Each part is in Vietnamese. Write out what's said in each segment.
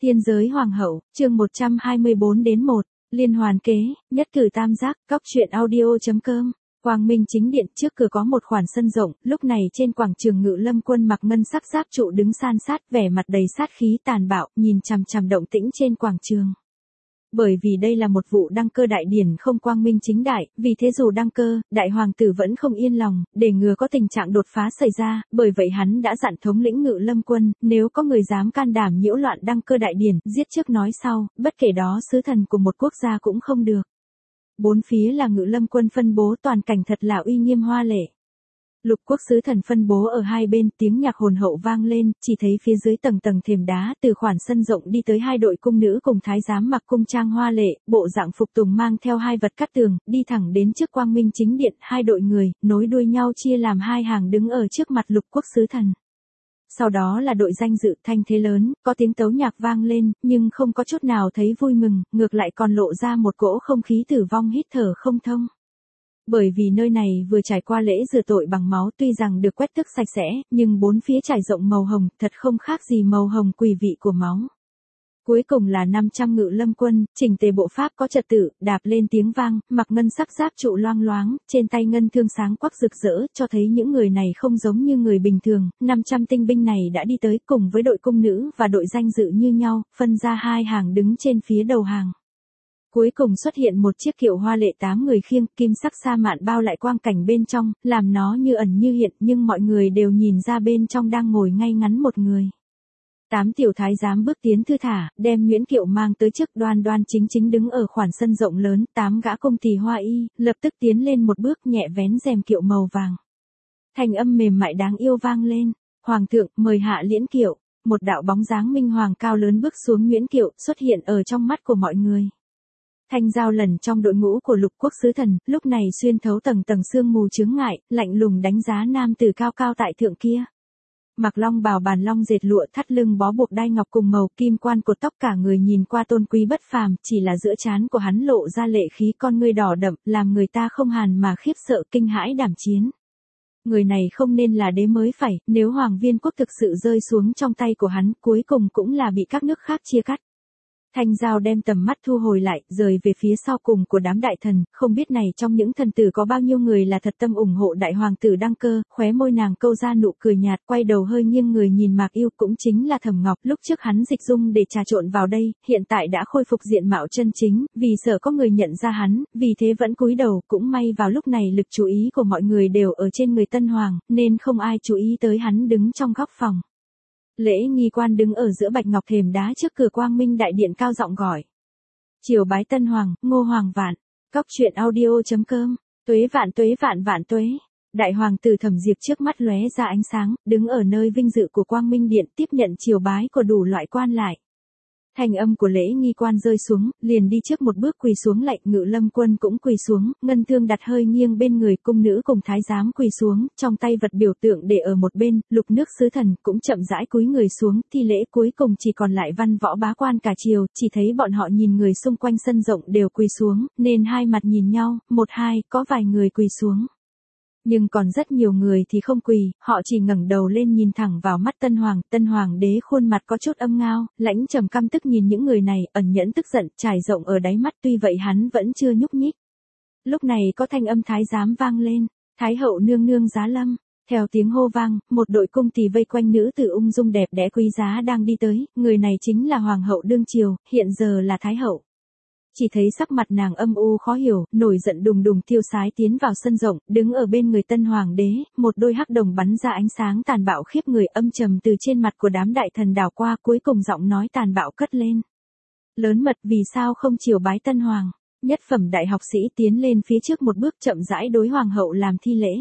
Tiên giới hoàng hậu, chương 124-1, liên hoàn kế, nhất cử tam giác, cóc truyện audio.com. Quang Minh chính điện trước cửa có một khoản sân rộng, lúc này trên quảng trường Ngự Lâm Quân mặc ngân sắc giáp trụ đứng san sát, vẻ mặt đầy sát khí tàn bạo, nhìn chằm chằm động tĩnh trên quảng trường. Bởi vì đây là một vụ đăng cơ đại điển không quang minh chính đại, vì thế dù đăng cơ, đại hoàng tử vẫn không yên lòng, để ngừa có tình trạng đột phá xảy ra, bởi vậy hắn đã dặn thống lĩnh Ngự Lâm Quân, nếu có người dám can đảm nhiễu loạn đăng cơ đại điển, giết trước nói sau, bất kể đó sứ thần của một quốc gia cũng không được. Bốn phía là Ngự Lâm Quân phân bố, toàn cảnh thật là uy nghiêm hoa lệ. Lục quốc sứ thần phân bố ở hai bên, tiếng nhạc hồn hậu vang lên, chỉ thấy phía dưới tầng tầng thềm đá, từ khoản sân rộng đi tới hai đội cung nữ cùng thái giám mặc cung trang hoa lệ, bộ dạng phục tùng mang theo hai vật cắt tường, đi thẳng đến trước quang minh chính điện, hai đội người, nối đuôi nhau chia làm hai hàng đứng ở trước mặt lục quốc sứ thần. Sau đó là đội danh dự, thanh thế lớn, có tiếng tấu nhạc vang lên, nhưng không có chút nào thấy vui mừng, ngược lại còn lộ ra một cỗ không khí tử vong hít thở không thông. Bởi vì nơi này vừa trải qua lễ rửa tội bằng máu, tuy rằng được quét tước sạch sẽ, nhưng bốn phía trải rộng màu hồng, thật không khác gì màu hồng quỷ vị của máu. Cuối cùng là 500 Ngự Lâm Quân, chỉnh tề bộ pháp có trật tự, đạp lên tiếng vang, mặc ngân sắc giáp trụ loang loáng, trên tay ngân thương sáng quắc rực rỡ, cho thấy những người này không giống như người bình thường. 500 tinh binh này đã đi tới cùng với đội cung nữ và đội danh dự như nhau, phân ra hai hàng đứng trên phía đầu hàng. Cuối cùng xuất hiện một chiếc kiệu hoa lệ 8 người khiêng, kim sắc sa mạn bao lại quang cảnh bên trong, làm nó như ẩn như hiện, nhưng mọi người đều nhìn ra bên trong đang ngồi ngay ngắn một người. 8 tiểu thái giám bước tiến thư thả, đem Nguyễn Kiệu mang tới trước, đoan đoan chính chính đứng ở khoản sân rộng lớn, 8 gã công tỳ hoa y, lập tức tiến lên một bước, nhẹ vén rèm kiệu màu vàng. Thanh âm mềm mại đáng yêu vang lên, "Hoàng thượng, mời hạ liễn kiệu." Một đạo bóng dáng minh hoàng cao lớn bước xuống Nguyễn Kiệu, xuất hiện ở trong mắt của mọi người. Thanh Giao lần trong đội ngũ của lục quốc sứ thần, lúc này xuyên thấu tầng tầng sương mù chướng ngại, lạnh lùng đánh giá nam tử cao cao tại thượng kia. Mặc long bào bàn long dệt lụa, thắt lưng bó buộc đai ngọc cùng màu kim quan cột tóc, cả người nhìn qua tôn quý bất phàm, chỉ là giữa trán của hắn lộ ra lệ khí, con ngươi đỏ đậm, làm người ta không hàn mà khiếp sợ, kinh hãi đảm chiến. Người này không nên là đế mới phải, nếu Hoàng Viên quốc thực sự rơi xuống trong tay của hắn, cuối cùng cũng là bị các nước khác chia cắt. Thanh Giao đem tầm mắt thu hồi lại, rời về phía sau cùng của đám đại thần, không biết này trong những thần tử có bao nhiêu người là thật tâm ủng hộ đại hoàng tử đăng cơ, khóe môi nàng câu ra nụ cười nhạt, quay đầu hơi nghiêng người nhìn Mạc Yêu, cũng chính là Thẩm Ngọc, lúc trước hắn dịch dung để trà trộn vào đây, hiện tại đã khôi phục diện mạo chân chính, vì sợ có người nhận ra hắn, vì thế vẫn cúi đầu, cũng may vào lúc này lực chú ý của mọi người đều ở trên người Tân Hoàng, nên không ai chú ý tới hắn đứng trong góc phòng. Lễ nghi quan đứng ở giữa bạch ngọc thềm đá trước cửa quang minh đại điện cao giọng gọi. Triều bái Tân Hoàng, Ngô Hoàng vạn. Cóc truyện audio.com. Tuế vạn vạn tuế. Đại hoàng tử Thẩm Diệp trước mắt lóe ra ánh sáng, đứng ở nơi vinh dự của quang minh điện tiếp nhận triều bái của đủ loại quan lại. Thanh âm của lễ nghi quan rơi xuống, liền đi trước một bước quỳ xuống lạy, Ngự Lâm Quân cũng quỳ xuống, ngân thương đặt hơi nghiêng bên người, cung nữ cùng thái giám quỳ xuống, trong tay vật biểu tượng để ở một bên, lục nước sứ thần cũng chậm rãi cúi người xuống, thi lễ cuối cùng chỉ còn lại văn võ bá quan cả triều, chỉ thấy bọn họ nhìn người xung quanh sân rộng đều quỳ xuống, nên hai mặt nhìn nhau, một hai, có vài người quỳ xuống. Nhưng còn rất nhiều người thì không quỳ, họ chỉ ngẩng đầu lên nhìn thẳng vào mắt Tân Hoàng đế khuôn mặt có chút âm ngao, lãnh trầm căm tức nhìn những người này, ẩn nhẫn tức giận, trải rộng ở đáy mắt, tuy vậy hắn vẫn chưa nhúc nhích. Lúc này có thanh âm thái giám vang lên, Thái hậu nương nương giá lâm. Theo tiếng hô vang, một đội cung tỳ vây quanh nữ tử ung dung đẹp đẽ quý giá đang đi tới, người này chính là Hoàng hậu đương triều, hiện giờ là Thái hậu. Chỉ thấy sắc mặt nàng âm u khó hiểu, nổi giận đùng đùng tiêu sái tiến vào sân rộng, đứng ở bên người Tân Hoàng đế, một đôi hắc đồng bắn ra ánh sáng tàn bạo khiếp người, âm trầm từ trên mặt của đám đại thần đảo qua, cuối cùng giọng nói tàn bạo cất lên. Lớn mật, vì sao không triều bái Tân Hoàng? Nhất phẩm đại học sĩ tiến lên phía trước một bước, chậm rãi đối Hoàng hậu làm thi lễ.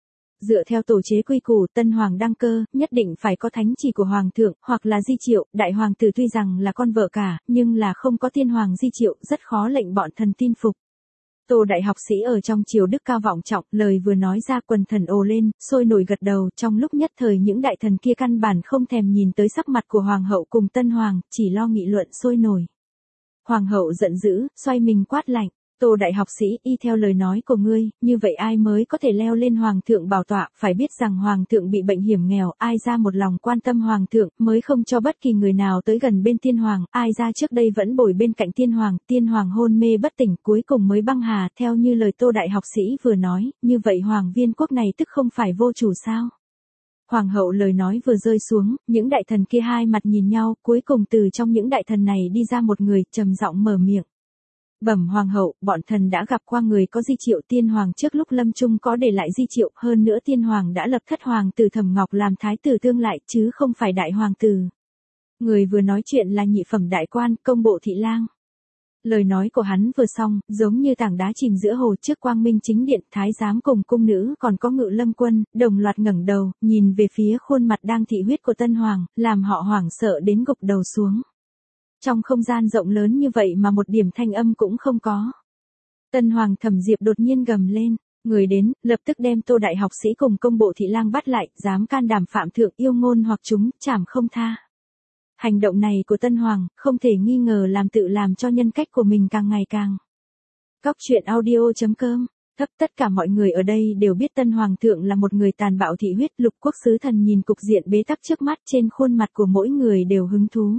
Dựa theo tổ chế quy củ, Tân Hoàng đăng cơ, nhất định phải có thánh chỉ của Hoàng thượng, hoặc là di triệu, đại hoàng tử tuy rằng là con vợ cả, nhưng là không có tiên hoàng di triệu, rất khó lệnh bọn thần tin phục. Tô đại học sĩ ở trong triều đức cao vọng trọng, lời vừa nói ra quần thần ồ lên, sôi nổi gật đầu, trong lúc nhất thời những đại thần kia căn bản không thèm nhìn tới sắc mặt của Hoàng hậu cùng Tân Hoàng, chỉ lo nghị luận sôi nổi. Hoàng hậu giận dữ, xoay mình quát lạnh. Tô đại học sĩ, y theo lời nói của ngươi, như vậy ai mới có thể leo lên hoàng thượng bảo tọa, phải biết rằng hoàng thượng bị bệnh hiểm nghèo, ai ra một lòng quan tâm hoàng thượng, mới không cho bất kỳ người nào tới gần bên tiên hoàng, ai ra trước đây vẫn bồi bên cạnh tiên hoàng hôn mê bất tỉnh, cuối cùng mới băng hà, theo như lời Tô đại học sĩ vừa nói, như vậy hoàng viên quốc này tức không phải vô chủ sao? Hoàng hậu lời nói vừa rơi xuống, những đại thần kia hai mặt nhìn nhau, cuối cùng từ trong những đại thần này đi ra một người, trầm giọng mở miệng. Bẩm hoàng hậu, bọn thần đã gặp qua người có di triệu, tiên hoàng trước lúc lâm chung có để lại di triệu, hơn nữa tiên hoàng đã lập thất hoàng tử Thẩm Ngọc làm thái tử tương lại, chứ không phải đại hoàng tử. Người vừa nói chuyện là nhị phẩm đại quan, công bộ thị lang. Lời nói của hắn vừa xong, giống như tảng đá chìm giữa hồ, trước quang minh chính điện, thái giám cùng cung nữ còn có Ngự Lâm Quân, đồng loạt ngẩng đầu, nhìn về phía khuôn mặt đang thị huyết của tân hoàng, làm họ hoảng sợ đến gục đầu xuống. Trong không gian rộng lớn như vậy mà một điểm thanh âm cũng không có. Tân hoàng Thẩm Diệp đột nhiên gầm lên, người đến, lập tức đem Tô đại học sĩ cùng công bộ thị lang bắt lại, dám can đảm phạm thượng yêu ngôn hoặc chúng, trảm không tha. Hành động này của tân hoàng, không thể nghi ngờ làm cho nhân cách của mình càng ngày càng. Cóc truyện audio.com. Tất cả mọi người ở đây đều biết tân hoàng thượng là một người tàn bạo thị huyết. Lục quốc sứ thần nhìn cục diện bế tắc trước mắt, trên khuôn mặt của mỗi người đều hứng thú.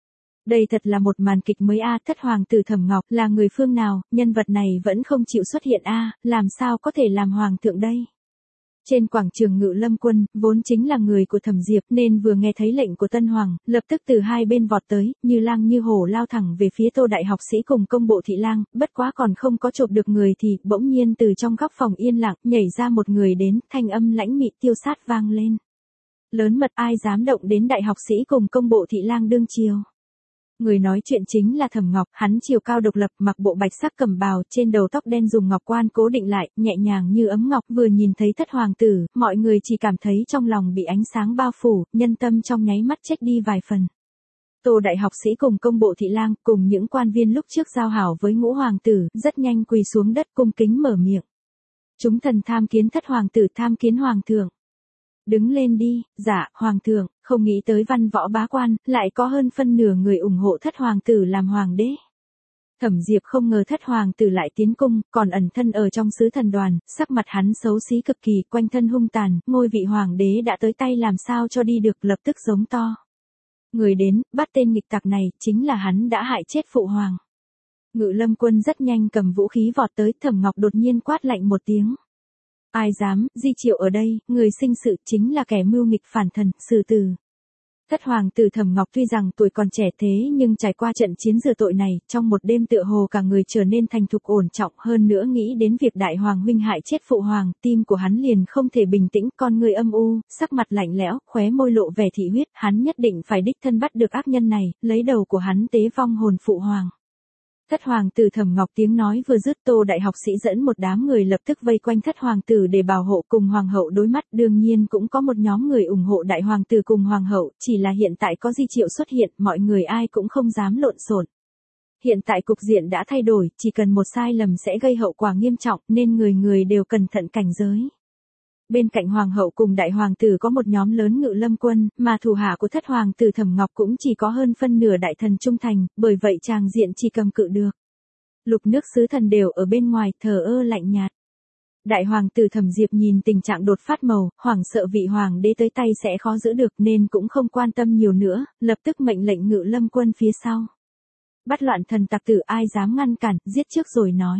Đây thật là một màn kịch mới a, thất hoàng tử Thẩm Ngọc là người phương nào, nhân vật này vẫn không chịu xuất hiện a, làm sao có thể làm hoàng thượng đây? Trên quảng trường Ngự Lâm Quân, vốn chính là người của Thẩm Diệp nên vừa nghe thấy lệnh của tân hoàng, lập tức từ hai bên vọt tới, như lang như hổ lao thẳng về phía Tô đại học sĩ cùng công bộ thị lang, bất quá còn không có chộp được người thì, bỗng nhiên từ trong góc phòng yên lặng, nhảy ra một người đến, thanh âm lãnh mị tiêu sát vang lên. Lớn mật, ai dám động đến đại học sĩ cùng công bộ thị lang đương triều. Người nói chuyện chính là Thẩm Ngọc, hắn chiều cao độc lập, mặc bộ bạch sắc cẩm bào, trên đầu tóc đen dùng ngọc quan cố định lại, nhẹ nhàng như ấm ngọc, vừa nhìn thấy thất hoàng tử, mọi người chỉ cảm thấy trong lòng bị ánh sáng bao phủ, nhân tâm trong nháy mắt chết đi vài phần. Tô đại học sĩ cùng công bộ thị lang, cùng những quan viên lúc trước giao hảo với ngũ hoàng tử, rất nhanh quỳ xuống đất cung kính mở miệng. Chúng thần tham kiến thất hoàng tử, tham kiến hoàng thượng. Đứng lên đi, dạ, hoàng thượng, không nghĩ tới văn võ bá quan, lại có hơn phân nửa người ủng hộ thất hoàng tử làm hoàng đế. Thẩm Diệp không ngờ thất hoàng tử lại tiến cung, còn ẩn thân ở trong sứ thần đoàn, sắc mặt hắn xấu xí cực kỳ, quanh thân hung tàn, ngôi vị hoàng đế đã tới tay làm sao cho đi được, lập tức giống to. Người đến, bắt tên nghịch tặc này, chính là hắn đã hại chết phụ hoàng. Ngự Lâm Quân rất nhanh cầm vũ khí vọt tới, Thẩm Ngọc đột nhiên quát lạnh một tiếng. Ai dám, di triệu ở đây, người sinh sự chính là kẻ mưu nghịch phản thần, xử tử. Thất hoàng tử Thẩm Ngọc tuy rằng tuổi còn trẻ thế nhưng trải qua trận chiến rửa tội này, trong một đêm tựa hồ cả người trở nên thành thục ổn trọng, hơn nữa nghĩ đến việc đại hoàng huynh hại chết phụ hoàng, tim của hắn liền không thể bình tĩnh, con người âm u, sắc mặt lạnh lẽo, khóe môi lộ vẻ thị huyết, hắn nhất định phải đích thân bắt được ác nhân này, lấy đầu của hắn tế vong hồn phụ hoàng. Thất hoàng tử Thẩm Ngọc tiếng nói vừa dứt, Tô đại học sĩ dẫn một đám người lập tức vây quanh thất hoàng tử để bảo hộ, cùng hoàng hậu đối mắt, đương nhiên cũng có một nhóm người ủng hộ đại hoàng tử cùng hoàng hậu, chỉ là hiện tại có di triệu xuất hiện, mọi người ai cũng không dám lộn xộn. Hiện tại cục diện đã thay đổi, chỉ cần một sai lầm sẽ gây hậu quả nghiêm trọng, nên người người đều cẩn thận cảnh giới. Bên cạnh hoàng hậu cùng đại hoàng tử có một nhóm lớn Ngự Lâm Quân, mà thủ hạ của thất hoàng tử Thẩm Ngọc cũng chỉ có hơn phân nửa đại thần trung thành, bởi vậy tràng diện chỉ cầm cự được. Lục nước sứ thần đều ở bên ngoài, thờ ơ lạnh nhạt. Đại hoàng tử Thẩm Diệp nhìn tình trạng đột phát màu, hoảng sợ vị hoàng đế tới tay sẽ khó giữ được nên cũng không quan tâm nhiều nữa, lập tức mệnh lệnh Ngự Lâm Quân phía sau. Bắt loạn thần tặc tử, ai dám ngăn cản, giết trước rồi nói.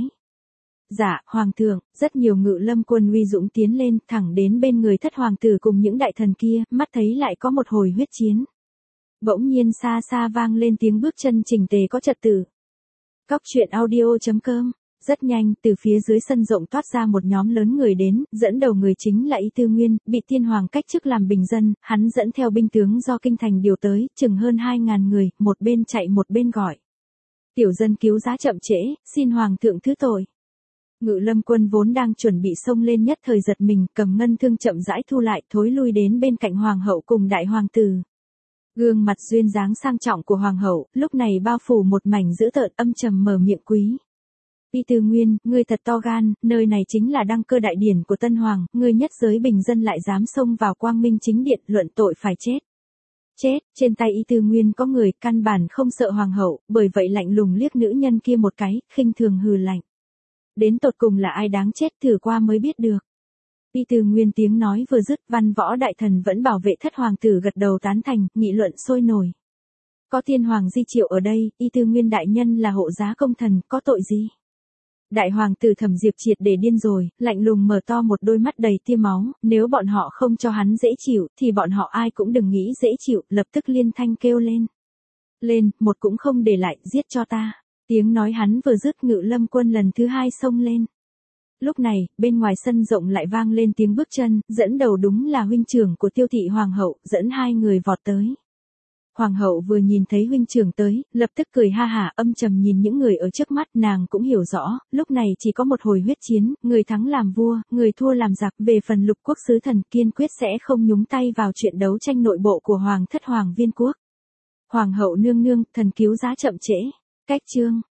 Dạ, hoàng thượng, rất nhiều Ngự Lâm Quân uy dũng tiến lên, thẳng đến bên người thất hoàng tử cùng những đại thần kia, mắt thấy lại có một hồi huyết chiến. Bỗng nhiên xa xa vang lên tiếng bước chân chỉnh tề có trật tự. Cóc truyện audio.com. Rất nhanh, từ phía dưới sân rộng toát ra một nhóm lớn người đến, dẫn đầu người chính là Y Tư Nguyên, bị tiên hoàng cách chức làm bình dân, hắn dẫn theo binh tướng do kinh thành điều tới, chừng hơn 2.000 người, một bên chạy một bên gọi. Tiểu dân cứu giá chậm trễ, xin hoàng thượng thứ tội. Ngự Lâm Quân vốn đang chuẩn bị xông lên nhất thời giật mình, cầm ngân thương chậm rãi thu lại, thối lui đến bên cạnh hoàng hậu cùng đại hoàng tử. Gương mặt duyên dáng sang trọng của hoàng hậu, lúc này bao phủ một mảnh dữ tợn, âm trầm mở miệng quý. Y Tư Nguyên, ngươi thật to gan, nơi này chính là đăng cơ đại điển của Tân Hoàng, ngươi nhất giới bình dân lại dám xông vào quang minh chính điện, luận tội phải chết. Chết, trên tay Y Tư Nguyên có người, căn bản không sợ hoàng hậu, bởi vậy lạnh lùng liếc nữ nhân kia một cái, khinh thường hừ lạnh. Đến tột cùng là ai đáng chết thử qua mới biết được. Y Tư Nguyên tiếng nói vừa dứt, văn võ đại thần vẫn bảo vệ thất hoàng tử gật đầu tán thành, nghị luận sôi nổi. Có tiên hoàng Di Triệu ở đây, Y Tư Nguyên đại nhân là hộ giá công thần, có tội gì? Đại hoàng tử Thẩm Diệp triệt để điên rồi, lạnh lùng mở to một đôi mắt đầy tia máu, nếu bọn họ không cho hắn dễ chịu, thì bọn họ ai cũng đừng nghĩ dễ chịu, lập tức liên thanh kêu lên. Lên, một cũng không để lại, giết cho ta. Tiếng nói hắn vừa dứt, Ngự Lâm Quân lần thứ hai xông lên. Lúc này, bên ngoài sân rộng lại vang lên tiếng bước chân, dẫn đầu đúng là huynh trưởng của Tiêu thị hoàng hậu, dẫn hai người vọt tới. Hoàng hậu vừa nhìn thấy huynh trưởng tới, lập tức cười ha hả, âm trầm nhìn những người ở trước mắt, nàng cũng hiểu rõ, lúc này chỉ có một hồi huyết chiến, người thắng làm vua, người thua làm giặc, về phần Lục Quốc sứ thần kiên quyết sẽ không nhúng tay vào chuyện đấu tranh nội bộ của Hoàng thất Hoàng Viên quốc. Hoàng hậu nương nương, thần cứu giá chậm trễ. Cách chương